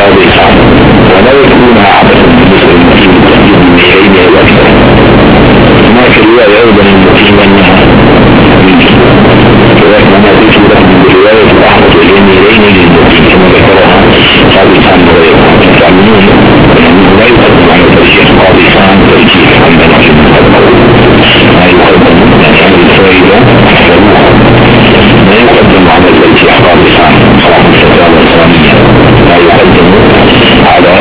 قاضسان، ولا يكونها عبثا بالنسبة للمقيم بالتحديد الميلين أو أكثر. هناك رواية أيضا المقيم أنها ولكن أنا أتيت لكم برواية الأحمد واليمينين للمقيم كما ذكرها قاضسان وغيرها، تعلمون أنه لا يقدم على ترجيح قاضسان ترجيح عندنا في المقدمة، ما يقدم يعني هذه الفائدة أحسنوها، ما يقدم على ترجيح قاضسان صلاح الفتاوى الإسلامية، ما يقدم على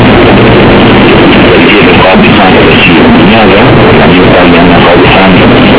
ترجيح قاضسان ترجيح. لماذا؟ يعني يقال لأن قاضسان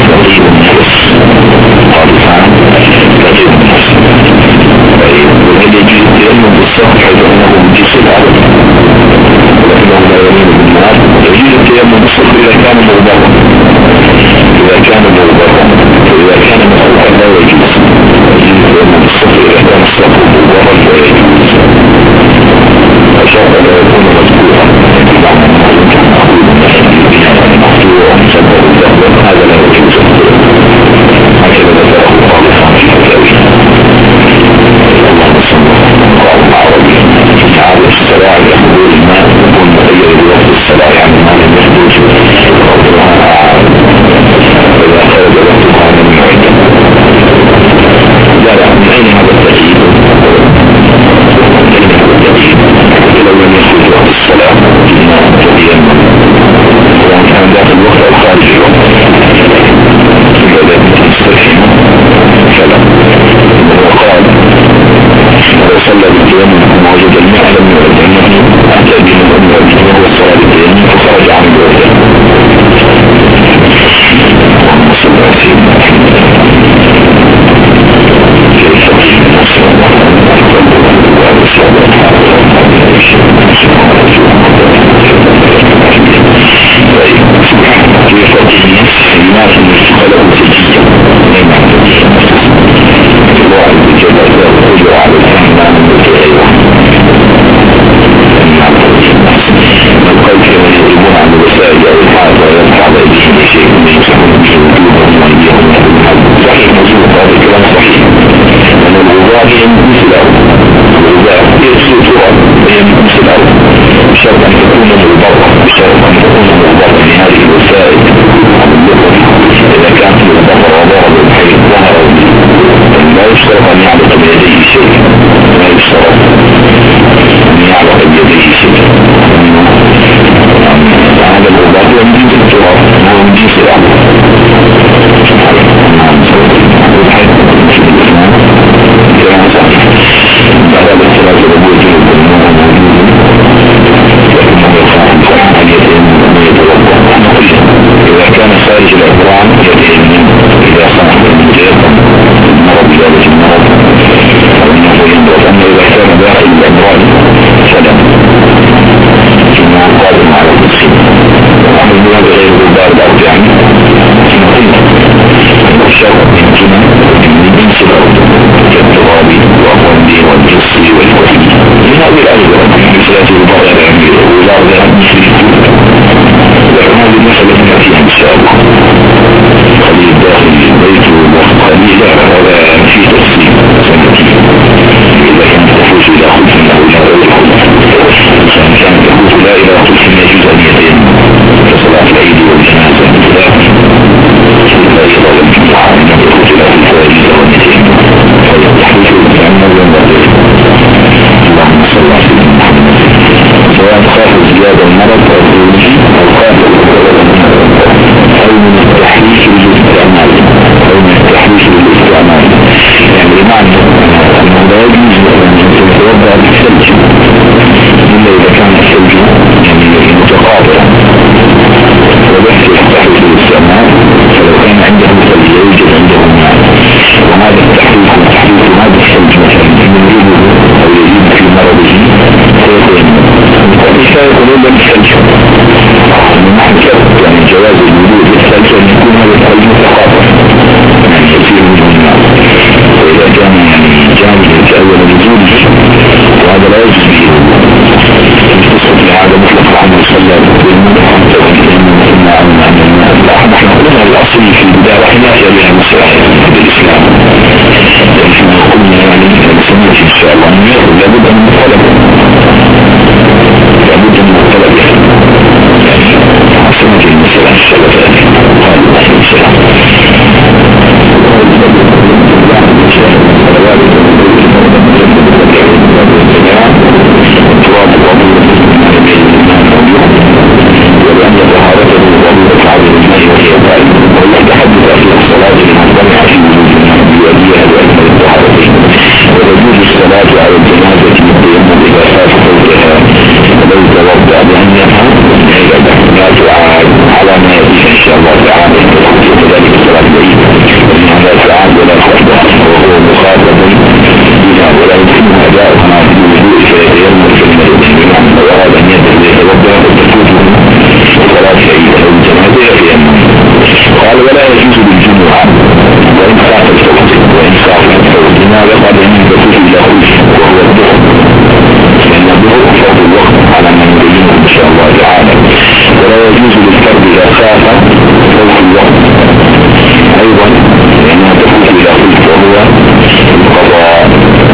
خاف فوق الوقت أيضا لأنها تفوت إلى خلف وهو القضاء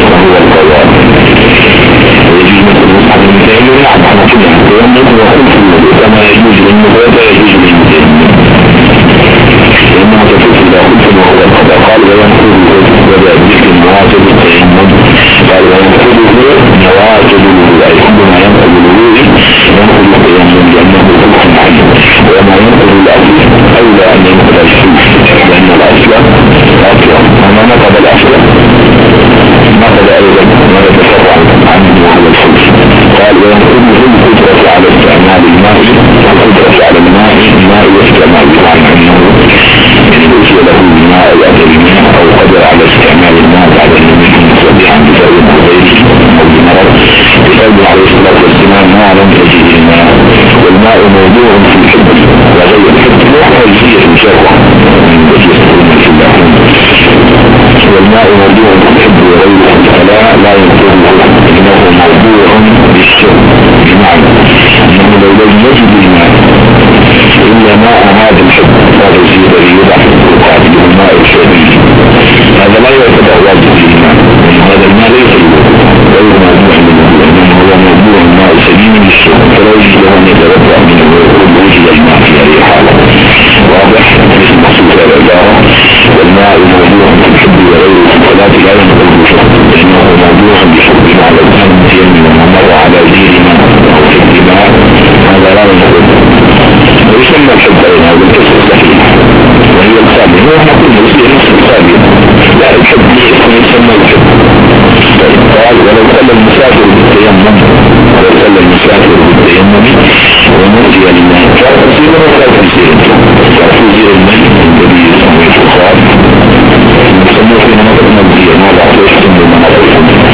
ويجوز مثل مصحف المتأمل نعم على كل التيمم وخلف الوضوء كما يجوز للمغادة يجوز للمتأمل لأنها تفوت إلى خلف وهو القضاء قال وينقله وذلك نواجد التيمم قال وينقله نواجد الوضوء أي كل ما ينقل الوضوء ينقل التيمم لأنه خلف عنه وما ينقل الأصل أولى أن ينقل الشوف لأن الأصل وما نقض الأصل نقض أيضا ما يتفرع عنه وهو الخلف قال وينقله القدرة على استعمال الماء والقدرة على الماء واستعمال بمعنى أنه يجوز له الماء الأدريمية أو قدر على استعمال الماء بعد أن يكون مصدعا بسبب أو غيره أو بمرض بقوله عليه الصلاة والسلام ما لم تجد الماء والماء موضوع في الحب وغير الحب وحواليه الجوع من وجه في الله والماء موضوع في الحب وغيره فلا ينقله إنه موضوع بالشرب بمعنى أنه لو لم يجد الماء إلا ماء هذا الحب هذا الزيد ليضع يقابل الماء الشربي هذا لا يعتبر واجب في الماء هذا الماء ليس غير موضوع منه إنما هو موضوع الماء سليم للشرب فلا يجب أن يتوضأ منه ويوجد الماء في هذه الحالة واضح مثل مقصود العبارة والماء موضوع في الحب وغيره في الصلاة لا ينقل بشرب لأنه موضوع بشرب على الإنسان متيمم ومر على زير ماء أو حب ماء هذا لا ينقل ويسمى الحب أيضا بالكسر الصحيح وهي الخابئة هو نقول يصير نفس الخابئة لا الحب يسمى الحب قال ولو صلى المسافر بالتيمم ونرجع لله فأصير ولا تنسير فأصير الميت الذي يسمى الفخار يسمى في مناطق مبدية ما بعد يحسن بمناطق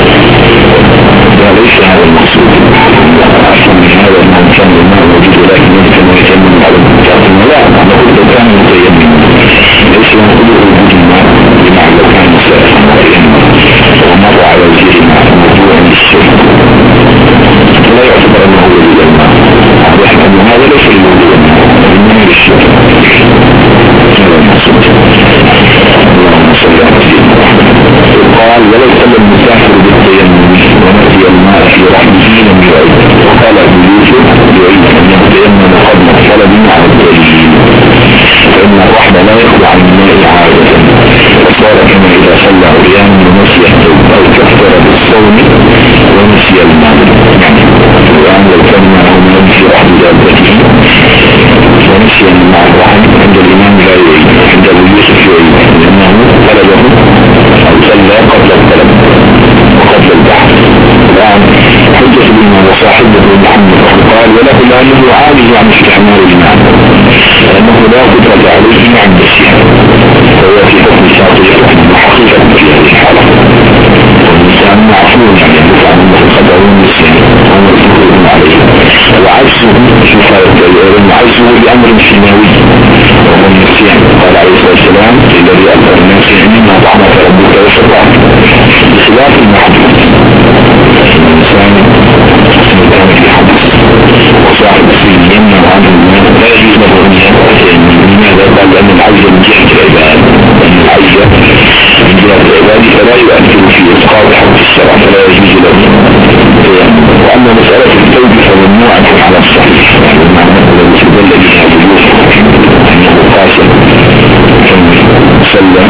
ليس هذا المقصود أحسن من هذا أنه كان الماء موجود ولكن يمكن أن يتيمم على المتعطم لا نقول لو كان متيمم ليس ينقله وجود الماء بمعنى لو كان مسافا متيمم ومر على وجه الماء موضوع للشرك لا يعتبر أنه وجود الماء يحكم هذا ليس الموضوع إنما للشرك هذا المقصود اللهم صل على سيدنا محمد قال ولو صلى المسافر بالتيمم ونسي الماء في رحمه لم يعيد وقال ابو يوسف يعيد ان يتيمم قبل الطلب على الدليل فان الرحمة لا يخلو عن الماء عادة وصار كما اذا صلى قياما ونسي او كفر بالصوم ونسي الماء يعني لو كان معه ماء في رحم دابته ونسي مع الرحم عند الامام لا يعيد عند ابو يوسف يعيد لانه طلبه او صلى قبل الطلب وقبل البحث الآن حجة بنا وصاحبه محمد قال وله لأنه عاجز عن استعمال الماء لأنه لا قدرة عليه عن نسيه فهو في حكم ساقية وحقيقة في هذه الحالة والإنسان معفون يعني يدفع عنه الخطأ والنسيان وهو مفروض عليه وعجزه عجزه بأمر سماوي وهو النسيان قال عليه الصلاة والسلام الذي أكبر الناس إنما طعمك ربك وشرعك بخلاف المحدود الإنسان كان في حدث وصاحب السين يمنع عنه الماء لا يجوز له أن يأتي لماذا؟ قال لأن العجز من جهة العباد لأن العجز من جهة العباد فلا يؤثر في إسقاط حق الشرع فلا يجوز له وأما مسألة التوب فممنوعة على الصحيح يعني المعنى الذي تدل بها بيوسف أنه قاسم صلى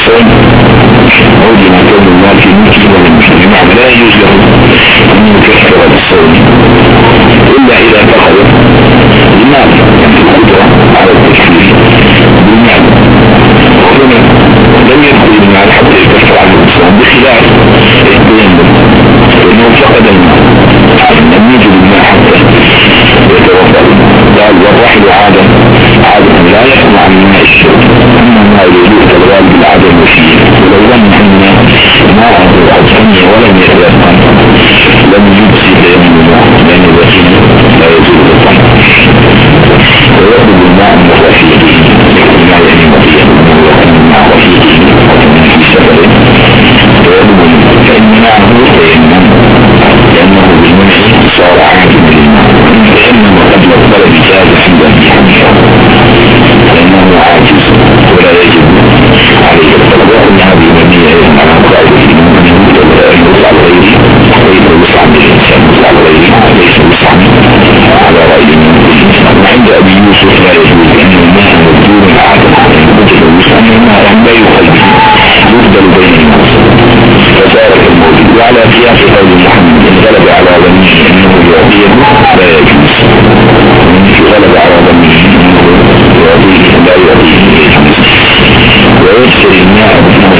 الصوم عود ما كون المال في ملكه وللمسلم، بمعنى لا يجوز له أن يكفر بالصوم إلا إذا فقد المال، يعني القدرة على التكفير بالمال، وهنا لم يدخل المال حتى يكفر عن الصوم، بخلاف التيمم فإنه فقد المال لم يجد المال حتى يتوضأ. قال والرحل عادة لا يقوم عن الماء الشرب، أما الماء الوضوء كالغالب العدم فيه، ولو ظن أن ماءه قد سمي ولم يتيقن لم يجزي تيممه، لأن اليقين لا يزول بالظن. ويطلب الماء من رفيقه، ما يعني مطيئا وكان مع رفيقه في سفره فيطلب، فإن معه تيمم لأنه بالمنع صار عاجبا للماء، تيمم قبل الطلب جاز عند أبي حنيفة لأنه عاجز ولا يجب عليه الطلب. وأن هذه مبنية أيضا على قاعدة أن يوسع الغير ليس وسعا للإنسان، وسع الغير ليس وسعا على رأي الإنسان. وعند أبي يوسف لا يجوز أن الماء مبدون العادة يوجد وسعا، الماء لا يقل به يبدل بين الناس فصار كالموجود. وعلى قياس قول محمد إن غلب على ظنه أنه يعطيه لا يجوز، وإن غلب على ظنه أنه يعطيه لا يعطيه يجوز. ويشتري الماء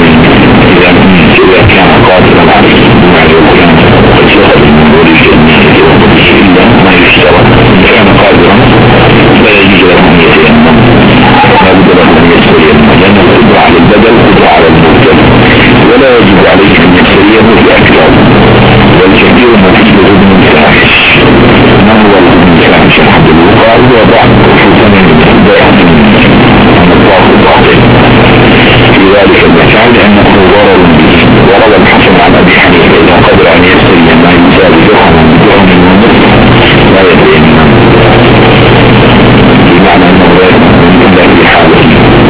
إذا كان قادرا عليه، بمعنى لو كان قد يخرج من ولي الماء إلا ما يشترى، إن كان قادرا لا يجوز له أن يتيمم، لا بد له أن يشتري الماء، لأن القدرة على البدل قدرة على المبتل، ولا يجب عليه أن يشتريه بأكثر. والكثير مفيده ابن الفاحش. ما هو ابن الفاحش الحمد لله؟ قال هو بعض خصوصا في ذلك المكان لأنه ضرر به. وروى الحسن عن أبي حنيفة إذا قدر أن يشتري ما يساوي درهما بدرهم ونصف لا يتيمم، بمعنى أنه لا يتيمم إلا في حاله،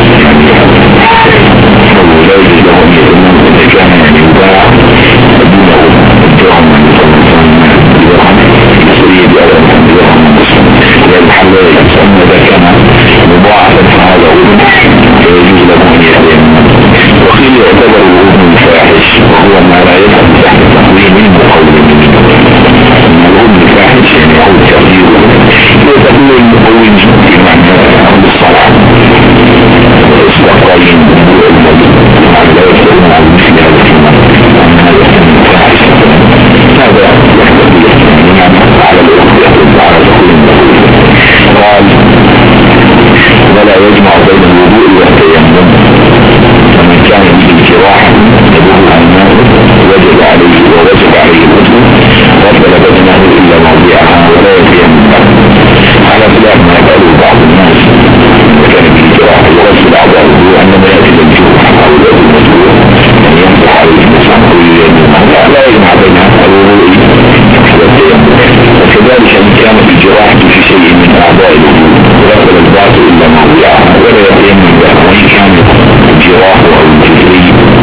يعني لا يجوز له أن يتيمم إذا كان يعني يباع دونه الدرهم بدرهم يشتري بأرض بدرهم ونصف، لأن الحل لا يجوز. أما إذا كان مضاعفا فهذا فيجوز له أن يتيمم. وقيل يعتبر الوضوء الفاحش وهو ما لا يفهم تحت تقويم وقول منه. الوضوء الفاحش يعني هو التقدير وتقويم المقوم بمعنى عند الصلاة واستقرين وضوء الموضوع، يعني لا يفترون عن مثل هذا الكلام وأن هذا الكلام فاحش. هذا يعني على الوضوء يقول على تقويم المقوم. قال ولا يجمع بين الوضوء والتيمم، فمن كان به جراح يدور الماء وجب عليه الوضوء وقبل بدنه إلا موضعها ولا يتيمم، على خلاف ما يفعله بعض الناس وكان به جراح يغسل أعضاءه عندما يأتي الجروح أو يأتي المجروح أن يمسح عليه المسح لا يجمع بين الوضوء والتيمم. وكذلك إن كان في جراح في شيء من أعضاء الوضوء وقبل البعض إلا موضعها ولا يتيمم له، وإن كان الجراح أو الجزري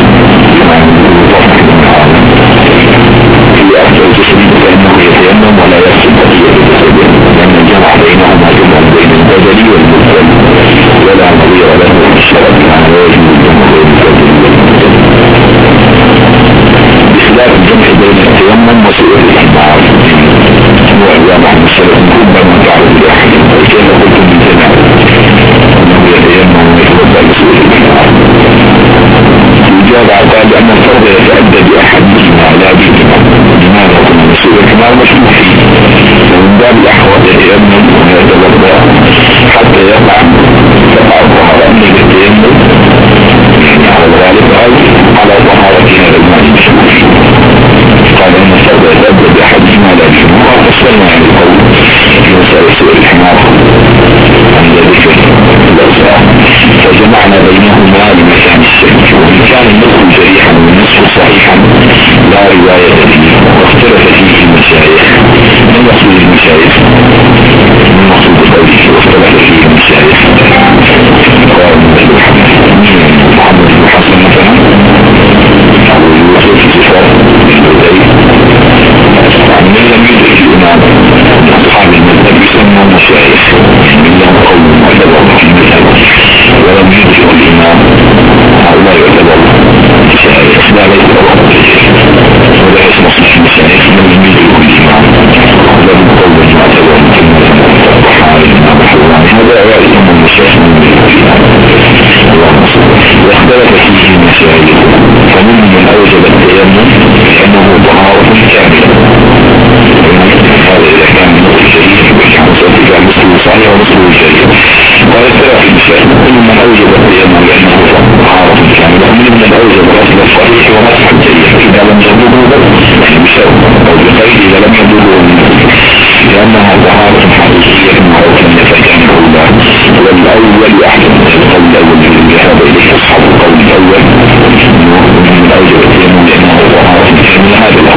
في أفضل جسدي فإنه يتيمم ولا يغسل بقية جسده، لأن الجمع بينهما جمع بين البدل والمبتل ولا نظير له في الشرع، كان يجب الجمع بين البدل والمبتل بخلاف الجمع بين التيمم وسائر الأحمار وإعلام عن السلف ربما تعرض لأحد وكان قلت من جمع أنه يتيمم ويتوضأ لسائر الأحمار. الإجابة قال أن الفرد يتأدى بأحدهما لا بهما، لماذا؟ سوء الكمال مشروع فيه، ومن باب الأحوال يتيمم ويتوضأ حتى تقع الطهارة من التيمم يعني على الغالب أو على طهارة هذا الماء المشروع فيه. قال أن الفرد يتأدى بأحدهما لا بهما، وفصلنا عن القول في مسألة سوء الحمار عند ذكر الأجزاء فجمعنا بينهما لمكان الشك، وإن كان النصف جريحا والنصف صحيحا لا رواية فيه، واختلف فيه المشايخ. من مقصود المشايخ؟ من مقصود قوله واختلف فيه المشايخ؟ قال ابن الحنفي الأول أحسن من القول الأول ذهب إليه أصحاب القول الأول من أوجب التيمم لأنه طهارة ثانية. هذا